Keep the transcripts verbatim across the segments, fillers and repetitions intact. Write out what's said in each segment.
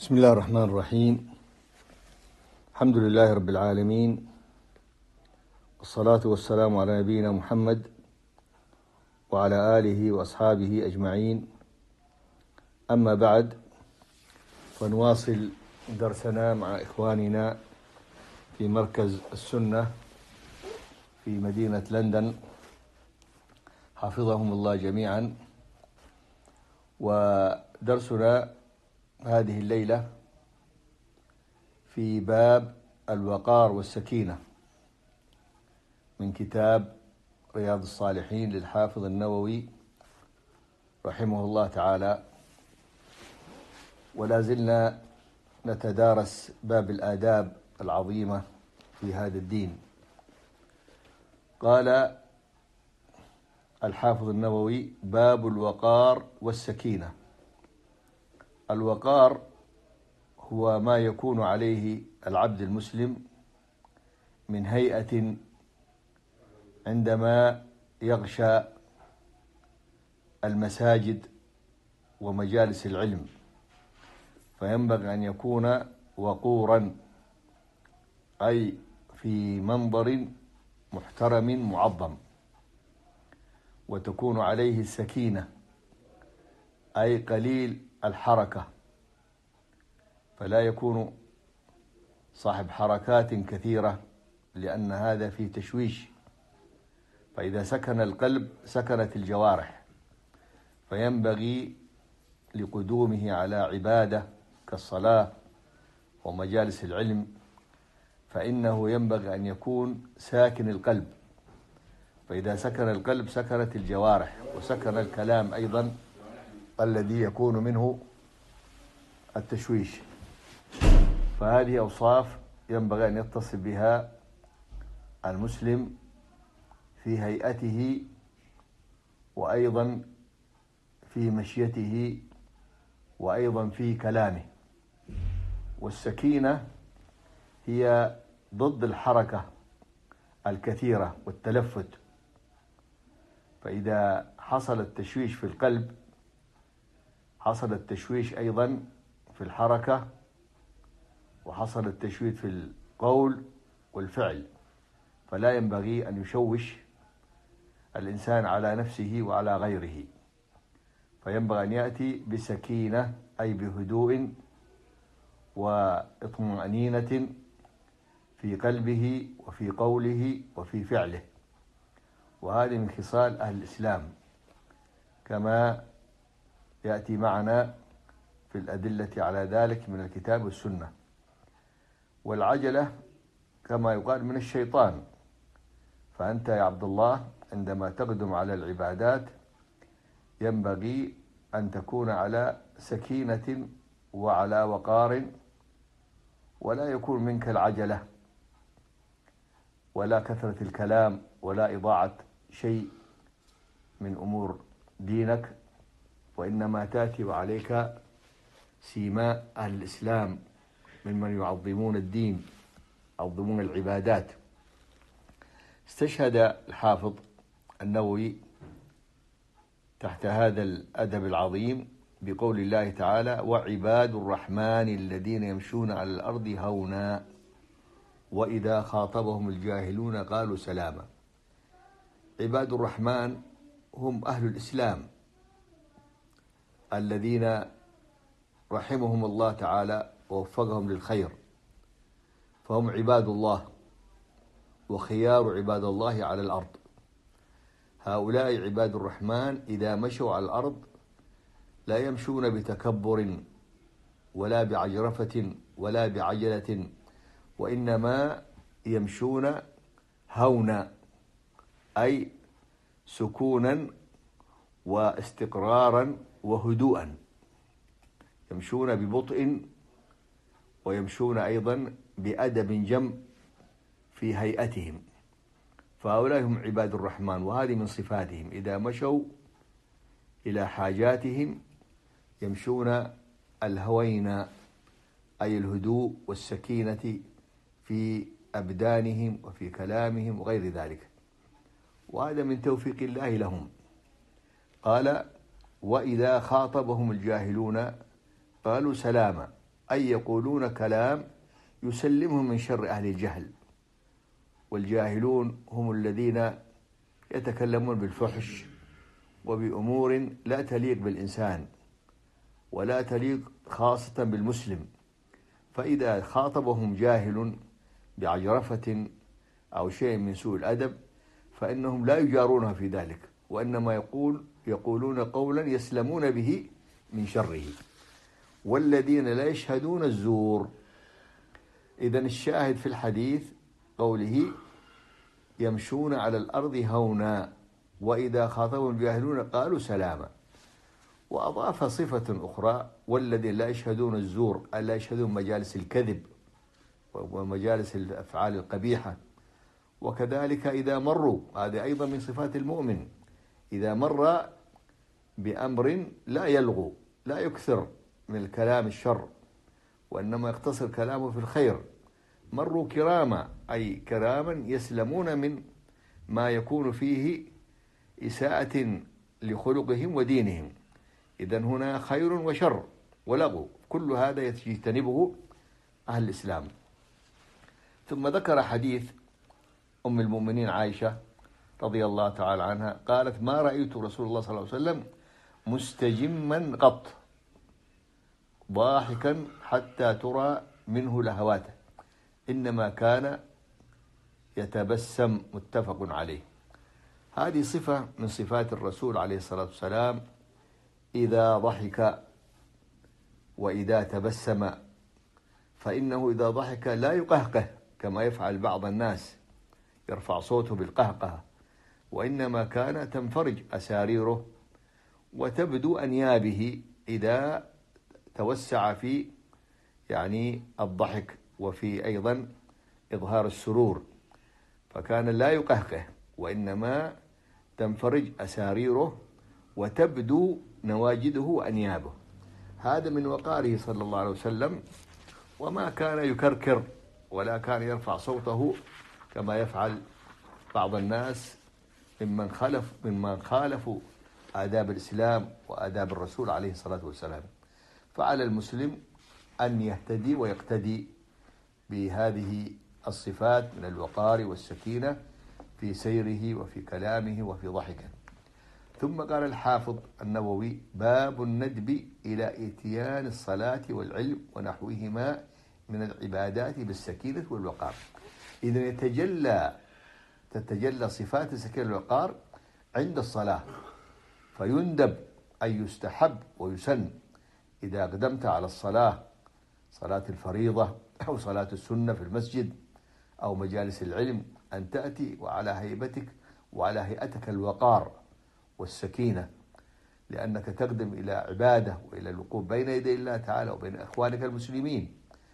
بسم الله الرحمن الرحيم. الحمد لله رب العالمين، والصلاة والسلام على نبينا محمد وعلى آله وأصحابه أجمعين. أما بعد، فنواصل درسنا مع إخواننا في مركز السنة في مدينة لندن حفظهم الله جميعا. ودرسنا هذه الليلة في باب الوقار والسكينة من كتاب رياض الصالحين للحافظ النووي رحمه الله تعالى، ولا زلنا نتدارس باب الآداب العظيمة في هذا الدين. قال الحافظ النووي: باب الوقار والسكينة. الوقار هو ما يكون عليه العبد المسلم من هيئة عندما يغشى المساجد ومجالس العلم، فينبغي أن يكون وقورا، أي في منظر محترم معظم، وتكون عليه السكينة أي قليل الحركة، فلا يكون صاحب حركات كثيرة، لأن هذا فيه تشويش. فإذا سكن القلب سكنت الجوارح، فينبغي لقدومه على عبادة كالصلاة ومجالس العلم، فإنه ينبغي أن يكون ساكن القلب. فإذا سكن القلب سكنت الجوارح، وسكن الكلام أيضا الذي يكون منه التشويش. فهذه أوصاف ينبغي أن يتصف بها المسلم في هيئته، وأيضا في مشيته، وأيضا في كلامه. والسكينة هي ضد الحركة الكثيرة والتلفت. فإذا حصل التشويش في القلب حصل التشويش أيضا في الحركة، وحصل التشويش في القول والفعل. فلا ينبغي أن يشوش الإنسان على نفسه وعلى غيره، فينبغي أن يأتي بسكينة أي بهدوء واطمئنينة في قلبه وفي قوله وفي فعله. وهذه من خصال أهل الإسلام كما يأتي معنا في الأدلة على ذلك من الكتاب والسنة. والعجلة كما يقال من الشيطان. فأنت يا عبد الله عندما تقدم على العبادات ينبغي أن تكون على سكينة وعلى وقار، ولا يكون منك العجلة ولا كثرة الكلام ولا إضاعة شيء من أمور دينك، وإنما تأتي وعليك سيماء أهل الإسلام ممن يعظمون الدين، يعظمون العبادات. استشهد الحافظ النووي تحت هذا الأدب العظيم بقول الله تعالى: وعباد الرحمن الذين يمشون على الأرض هونا وإذا خاطبهم الجاهلون قالوا سلاما. عباد الرحمن هم أهل الإسلام الذين رحمهم الله تعالى ووفقهم للخير، فهم عباد الله وخيار عباد الله على الأرض. هؤلاء عباد الرحمن إذا مشوا على الأرض لا يمشون بتكبر ولا بعجرفة ولا بعجلة، وإنما يمشون هونا أي سكونا واستقرارا وهدوءا، يمشون ببطء ويمشون أيضا بأدب جم في هيئتهم. فهؤلاء هم عباد الرحمن، وهذه من صفاتهم: إذا مشوا إلى حاجاتهم يمشون الهوين أي الهدوء والسكينة في أبدانهم وفي كلامهم وغير ذلك. وهذا من توفيق الله لهم. قال: وإذا خاطبهم الجاهلون قالوا سلاما. أي يقولون كلام يسلمهم من شر أهل الجهل، والجاهلون هم الذين يتكلمون بالفحش وبأمور لا تليق بالإنسان ولا تليق خاصة بالمسلم. فإذا خاطبهم جاهل بعجرفة أو شيء من سوء الأدب فإنهم لا يجارونها في ذلك، وإنما يقول يقولون قولا يسلمون به من شره. والذين لا يشهدون الزور. إذن الشاهد في الحديث قوله يمشون على الأرض هونا وإذا خاطبهم الجاهلون قالوا سلاما. وأضاف صفة أخرى والذين لا يشهدون الزور، ألا يشهدون مجالس الكذب ومجالس الأفعال القبيحة. وكذلك إذا مروا، هذا أيضا من صفات المؤمن، إذا مر بأمر لا يلغو، لا يكثر من الكلام الشر، وإنما يقتصر كلامه في الخير. مروا كراما، أي كراما يسلمون من ما يكون فيه إساءة لخلقهم ودينهم. إذن هنا خير وشر ولغو، كل هذا يجتنبه أهل الإسلام. ثم ذكر حديث أم المؤمنين عائشة رضي الله تعالى عنها قالت ما رأيت رسول الله صلى الله عليه وسلم مستجما قط ضاحكا حتى ترى منه لهواته، إنما كان يتبسم، متفق عليه. هذه صفة من صفات الرسول عليه الصلاة والسلام، إذا ضحك وإذا تبسم، فإنه إذا ضحك لا يقهقه كما يفعل بعض الناس يرفع صوته بالقهقه، وإنما كان تنفرج أساريره وتبدو أنيابه إذا توسع في يعني الضحك وفي أيضا إظهار السرور، فكان لا يقهقه وإنما تنفرج أساريره وتبدو نواجده وأنيابه. هذا من وقاره صلى الله عليه وسلم، وما كان يكركر ولا كان يرفع صوته كما يفعل بعض الناس ممن خالف ممن خالفوا آداب الإسلام وآداب الرسول عليه الصلاة والسلام. فعلى المسلم أن يهتدي ويقتدي بهذه الصفات من الوقار والسكينة في سيره وفي كلامه وفي ضحكه. ثم قال الحافظ النووي باب الندب إلى إتيان الصلاة والعلم ونحوهما من العبادات بالسكينة والوقار. إذن يتجلى تتجلى صفات السكينة والوقار عند الصلاة، فيندب أي يستحب ويسن إذا قدمت على الصلاة، صلاة الفريضة أو صلاة السنة في المسجد أو مجالس العلم، أن تأتي وعلى هيبتك وعلى هيئتك الوقار والسكينة، لأنك تقدم إلى عبادة وإلى الوقوف بين يدي الله تعالى وبين أخوانك المسلمين.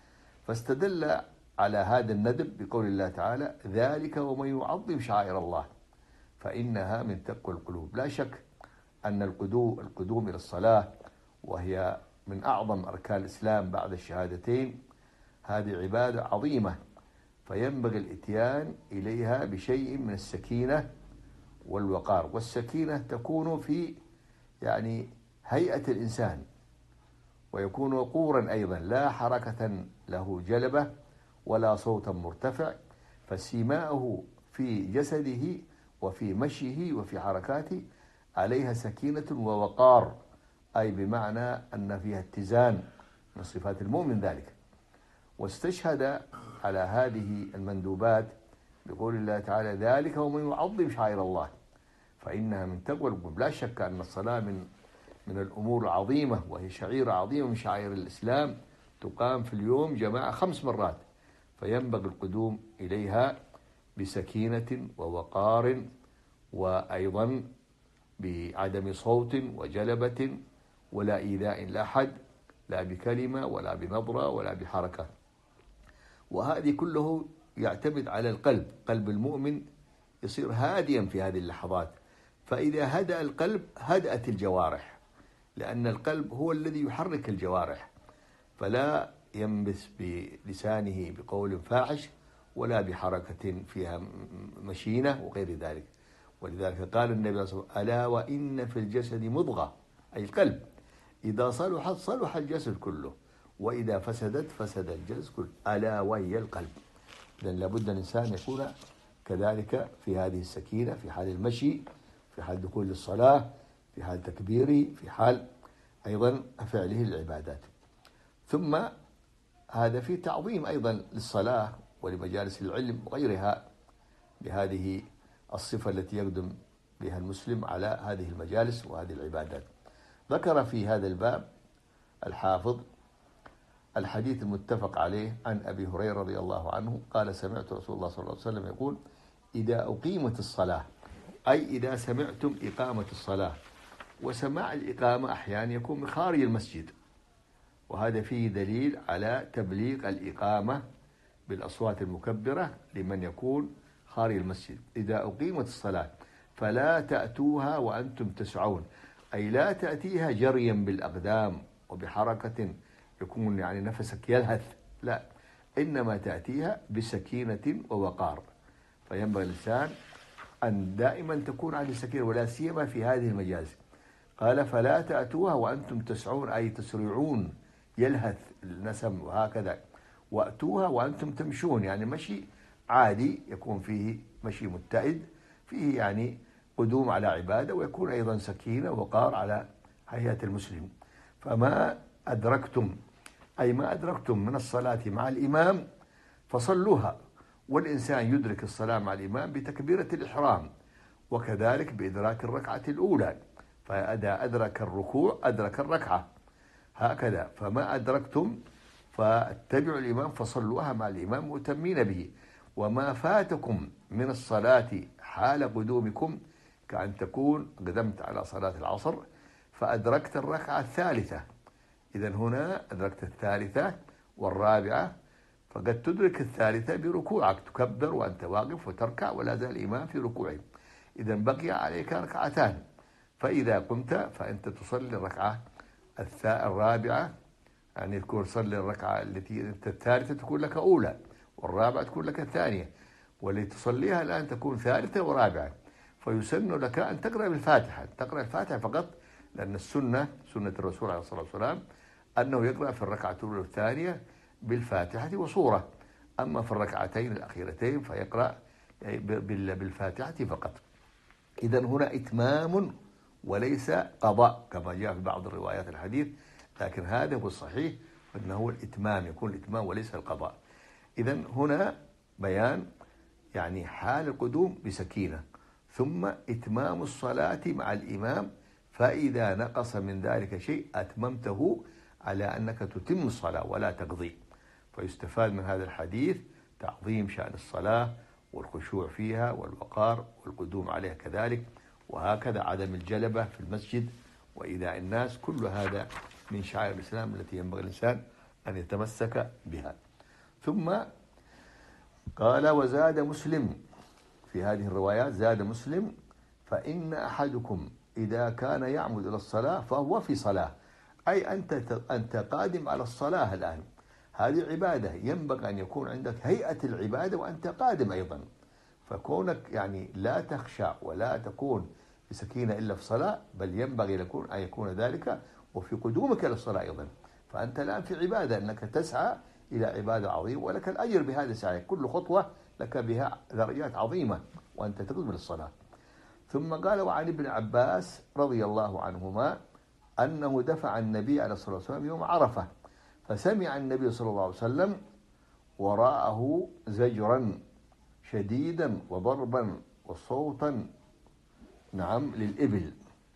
فاستدل على هذا الندب بقول الله تعالى ذلك ومن يعظم شعائر الله فإنها من تقوى القلوب. لا شك أن القدوم القدوم إلى الصلاة، وهي من أعظم أركان الإسلام بعد الشهادتين، هذه عبادة عظيمة، فينبغي الإتيان إليها بشيء من السكينة والوقار. والسكينة تكون في يعني هيئة الإنسان، ويكون وقورا أيضا، لا حركة له جلبة ولا صوتا مرتفع، فسيماؤه في جسده وفي مشيه وفي حركاته عليها سكينة ووقار، أي بمعنى أن فيها اتزان، من صفات المؤمن ذلك. واستشهد على هذه المندوبات بقول الله تعالى ذلك ومن يعظم شعائر الله فإنها من تقوى القلوب. لا شك أن الصلاة من من الأمور العظيمة، وهي شعيرة عظيمة من شعائر الإسلام، تقام في اليوم جماعة خمس مرات، فينبغي القدوم إليها بسكينة ووقار، وأيضا بعدم صوت وجلبة ولا إيذاء لأحد، لا بكلمة ولا بنظرة ولا بحركة. وهذه كله يعتمد على القلب. قلب المؤمن يصير هاديا في هذه اللحظات، فإذا هدأ القلب هدأت الجوارح، لأن القلب هو الذي يحرك الجوارح، فلا ينبس بلسانه بقول فاحش ولا بحركة فيها مشينة وغير ذلك. ولذلك قال النبي صلى الله عليه وسلم ألا وإن في الجسد مضغة، أي القلب، إذا صلحت صلح الجسد كله، وإذا فسدت فسد الجسد كله، ألا وهي القلب. لأن لابد الإنسان يكون كذلك في هذه السكينة في حال المشي، في حال دخول الصلاة، في حال تكبيره، في حال أيضا فعله العبادات. ثم هذا في تعظيم أيضا للصلاة ولمجالس العلم وغيرها بهذه الصفة التي يقدم بها المسلم على هذه المجالس وهذه العبادات. ذكر في هذا الباب الحافظ الحديث المتفق عليه عن أبي هريرة رضي الله عنه قال: سمعت رسول الله صلى الله عليه وسلم يقول: إذا أقيمت الصلاة، أي إذا سمعتم إقامة الصلاة. وسماع الإقامة أحيانا يكون من خارج المسجد، وهذا فيه دليل على تبليغ الإقامة بالأصوات المكبرة لمن يكون خارج المسجد. إذا أقيمت الصلاة فلا تأتوها وأنتم تسعون، أي لا تأتيها جريا بالأقدام وبحركة يكون يعني نفسك يلهث، لا، إنما تأتيها بسكينة ووقار. فينبغي الإنسان أن دائما تكون على السكينة، ولا سيما في هذه المجالس. قال: فلا تأتوها وأنتم تسعون، أي تسرعون، يلهث النسم وهكذا. وأتوها وأنتم تمشون، يعني مشي عادي يكون فيه مشي متئد، فيه يعني قدوم على عبادة، ويكون أيضا سكينة ووقار على هيئة المسلم. فما أدركتم، أي ما أدركتم من الصلاة مع الإمام فصلوها. والإنسان يدرك الصلاة مع الإمام بتكبيرة الإحرام، وكذلك بإدراك الركعة الأولى، فإذا أدرك الركوع أدرك الركعة، هكذا. فما أدركتم فاتبعوا الإمام فصلوها مع الإمام متمين به. وما فاتكم من الصلاة حال قدومكم، كأن تكون قدمت على صلاة العصر فأدركت الركعة الثالثة، إذن هنا أدركت الثالثة والرابعة، فقد تدرك الثالثة بركوعك، تكبر وأنت واقف وتركع ولا زال الإمام في ركوعه، إذن بقي عليك ركعتان. فإذا قمت فأنت تصلي الركعة الرابعة، يعني تكون تصلي الركعة التي الثالثة تكون لك أولى، والرابعة تكون لك الثانية، والتي تصليها الآن تكون ثالثة ورابعة. فيسن لك أن تقرأ بالفاتحة، تقرأ الفاتحة فقط، لأن السنة سنة الرسول عليه الصلاة والسلام أنه يقرأ في الركعة الأولى والثانية بالفاتحة وصورة، أما في الركعتين الأخيرتين فيقرأ بالفاتحة فقط. إذن هنا إتمام وليس قضاء كما جاء في بعض الروايات الحديث، لكن هذا هو الصحيح، أنه هو الإتمام، يكون الإتمام وليس القضاء. إذن هنا بيان يعني حال القدوم بسكينة، ثم إتمام الصلاة مع الإمام، فإذا نقص من ذلك شيء أتممته على أنك تتم الصلاة ولا تقضي. فيستفاد من هذا الحديث تعظيم شأن الصلاة والخشوع فيها والوقار والقدوم عليها كذلك، وهكذا عدم الجلبة في المسجد وإيذاء الناس، كل هذا من شعائر الإسلام التي ينبغي الإنسان أن يتمسك بها. ثم قال: وزاد مسلم في هذه الروايات، زاد مسلم: فإن أحدكم إذا كان يعمد إلى الصلاة فهو في صلاة، أي أنت أنت قادم على الصلاة الآن، هذه عبادة، ينبغي أن يكون عندك هيئة العبادة وأنت قادم أيضا. فكونك يعني لا تخشع ولا تكون بسكينة إلا في صلاة، بل ينبغي لكون أن يكون ذلك وفي قدومك إلى الصلاة أيضا. فأنت الآن في عبادة، أنك تسعى إلى عبادة عظيمة، ولك الأجر بهذا السعي، كل خطوة لك بها درجات عظيمة وأنت تقدم للصلاة. ثم قال: وعن ابن عباس رضي الله عنهما أنه دفع النبي عليه الصلاة والسلام يوم عرفة، فسمع النبي صلى الله عليه وسلم وراءه زجرا شديدا وضربا وصوتا نعم للإبل،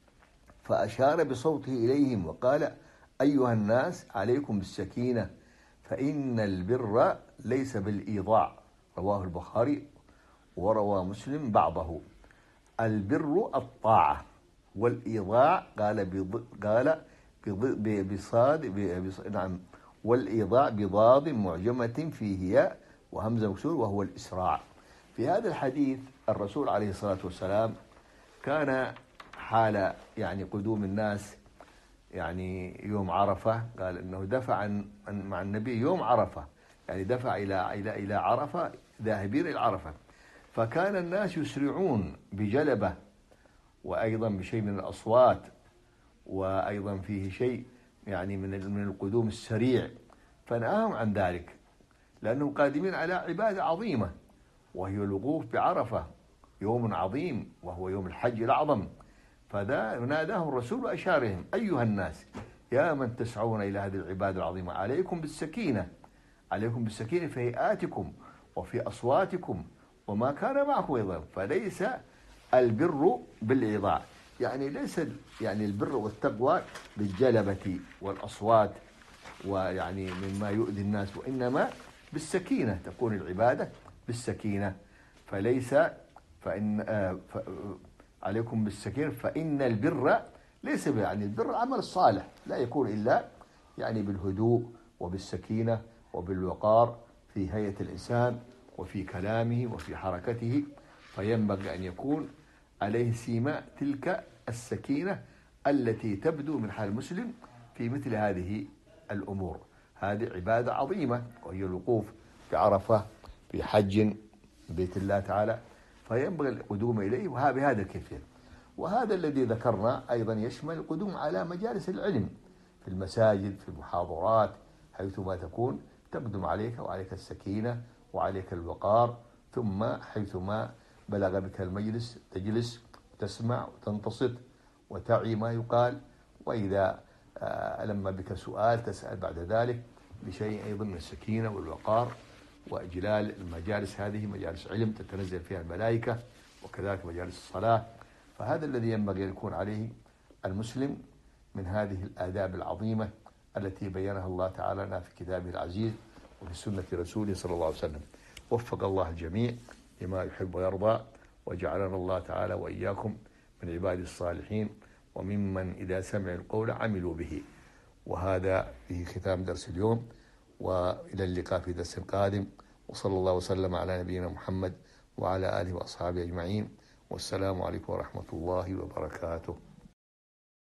فأشار بصوته إليهم وقال: أيها الناس عليكم بالسكينة، فإن البر ليس بالإيضاع. رواه البخاري وروى مسلم بعضه. البر الطاعة، والإيضاع قال بض... قال بض... بصاد ب... نعم، والإيضاع بضاد معجمة فيه ياء وهمزة مكسور وهو الإسراع. في هذا الحديث الرسول عليه الصلاة والسلام كان حال يعني قدوم الناس يعني يوم عرفة، قال إنه دفع عن مع النبي يوم عرفة، يعني دفع إلى إلى إلى عرفة، ذاهبين إلى عرفة، فكان الناس يسرعون بجلبة وأيضا بشيء من الأصوات، وأيضا فيه شيء يعني من من القدوم السريع، فنهاهم عن ذلك، لأنهم قادمين على عبادة عظيمة وهي الوقوف بعرفة، يوم عظيم وهو يوم الحج الأعظم. فناداهم الرسول وأشارهم: أيها الناس يا من تسعون إلى هذه العبادة العظيمة، عليكم بالسكينة، عليكم بالسكينة في هيئاتكم وفي أصواتكم وما كان معكم أيضا. فليس البر بالإيضاع، يعني ليس يعني البر والتقوى بالجلبة والأصوات ويعني مما يؤذي الناس، وإنما بالسكينة تكون العبادة بالسكينة. فليس فإن آه ف عليكم بالسكينة فإن البر ليس يعني البر العمل الصالح، لا يكون إلا يعني بالهدوء وبالسكينة وبالوقار في هيئة الإنسان وفي كلامه وفي حركته. فينبغي أن يكون عليه سيماء تلك السكينة التي تبدو من حال المسلم في مثل هذه الأمور. هذه عبادة عظيمة وهي الوقوف بعرفة في حج بيت الله تعالى، فينبغي القدوم إليه وها بهذا الكيفية. وهذا الذي ذكرنا أيضا يشمل القدوم على مجالس العلم في المساجد، في المحاضرات، حيثما تكون تقدم عليك وعليك السكينة وعليك الوقار، ثم حيثما بلغ بك المجلس تجلس وتسمع وتنتصت وتعي ما يقال، وإذا ألم بك سؤال تسأل بعد ذلك بشيء أيضا من السكينة والوقار وإجلال. المجالس هذه مجالس علم تتنزل فيها الملائكة، وكذلك مجالس الصلاة. فهذا الذي ينبغي أن يكون عليه المسلم من هذه الآداب العظيمة التي بينها الله تعالى لنا في كتابه العزيز وفي سنة رسوله صلى الله عليه وسلم. وفق الله الجميع لما يحب ويرضى، وجعلنا الله تعالى وإياكم من عباد الصالحين وممن إذا سمعوا القول عملوا به. وهذا في ختام درس اليوم، وإلى اللقاء في درس قادم، وصلى الله وسلم على نبينا محمد وعلى آله وأصحابه أجمعين، والسلام عليكم ورحمة الله وبركاته.